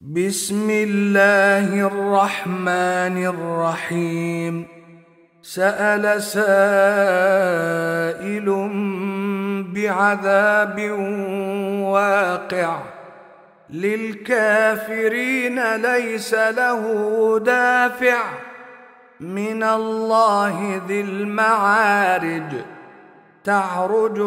بسم الله الرحمن الرحيم. سأل سائل بعذاب واقع للكافرين ليس له دافع من الله ذي المعارج. تعرج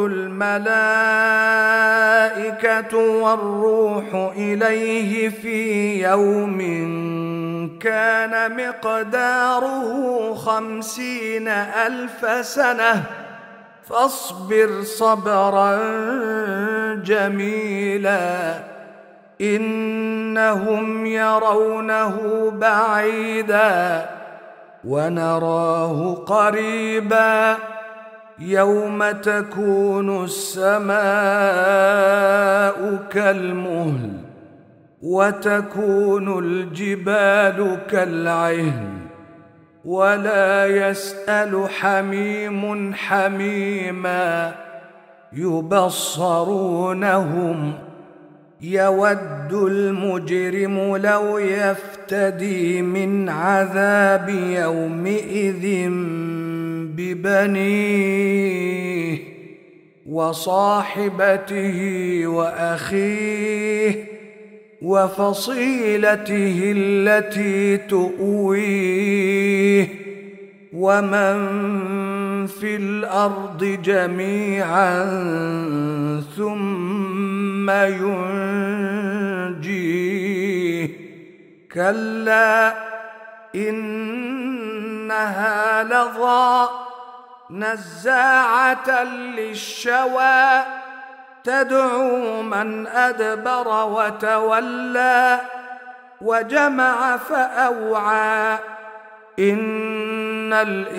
الملائكة والروح إليه في يوم كان مقداره 50,000 سنة فاصبر صبرا جميلا إنهم يرونه بعيدا ونراه قريبا يوم تكون السماء كالمهل وتكون الجبال كالعهن ولا يسأل حميم حميما يبصرونهم يود المجرم لو يفتدي من عذاب يومئذ ببنيه وصاحبته وأخيه وفصيلته التي تؤويه ومن في الأرض جميعا ثم ينجيه كلا إنها لظى نزاعة للشوى تدعو من أدبر وتولى وجمع فأوعى إن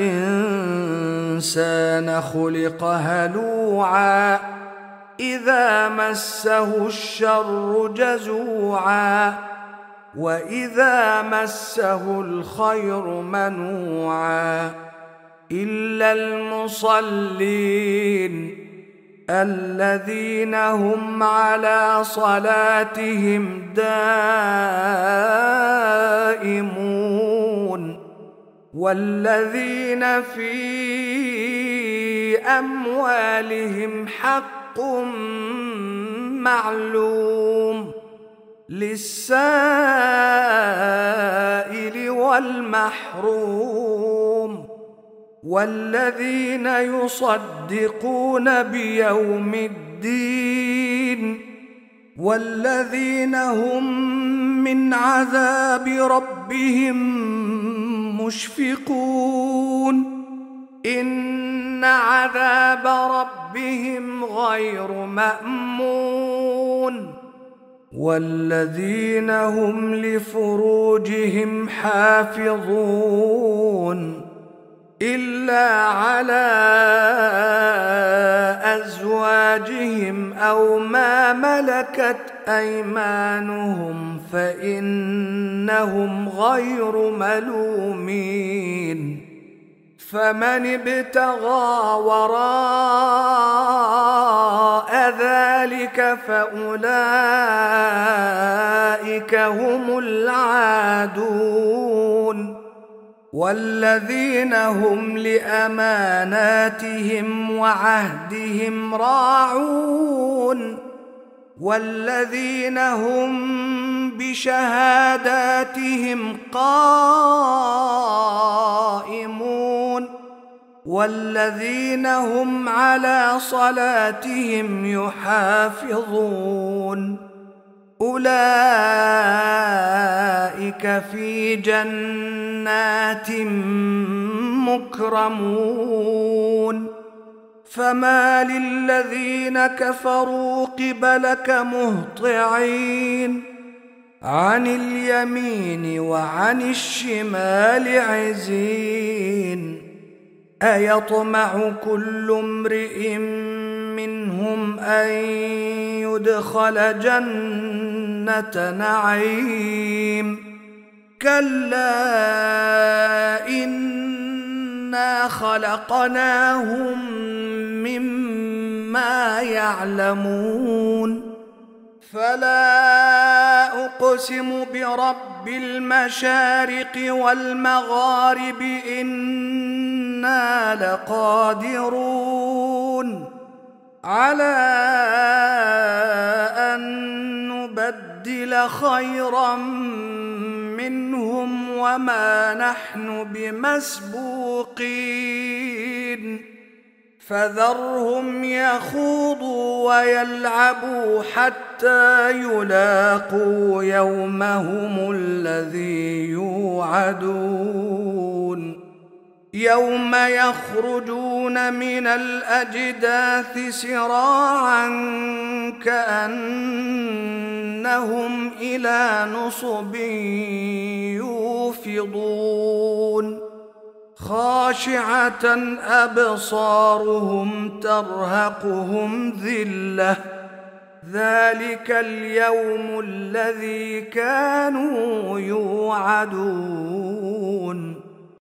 الإنسان خلق هلوعا إذا مسه الشر جزوعا وإذا مسه الخير منوعا إلا المصلين الذين هم على صلاتهم دائمون والذين في أموالهم حق معلوم للسائل والمحروم والذين يصدقون بيوم الدين والذين هم من عذاب ربهم مشفقون إن عذاب ربهم غير مأمون والذين هم لفروجهم حافظون إلا على أزواجهم أو ما ملكت أيمانهم فإنهم غير ملومين فمن ابتغى وراء ذلك فأولئك هم العادون والذين هم لأماناتهم وعهدهم راعون والذين هم بشهاداتهم قائمون والذين هم على صلاتهم يحافظون أولئك في جنات مكرمون فما للذين كفروا قبلك مهطعين عن اليمين وعن الشمال عزين أيطمع كل امرئ منهم أن يدخل جنة نعيم كلا إنا خلقناهم مما يعلمون فلا أقسم برب المشارق والمغارب إنا لقادرون على أن نبدل خيرا منهم وما نحن بمسبوقين فذرهم يخوضوا ويلعبوا حتى يلاقوا يومهم الذي يوعدون يوم يخرجون من الأجداث سراعا كأنهم إلى نصب يوفضون خاشعة أبصارهم ترهقهم ذلة ذلك اليوم الذي كانوا يوعدون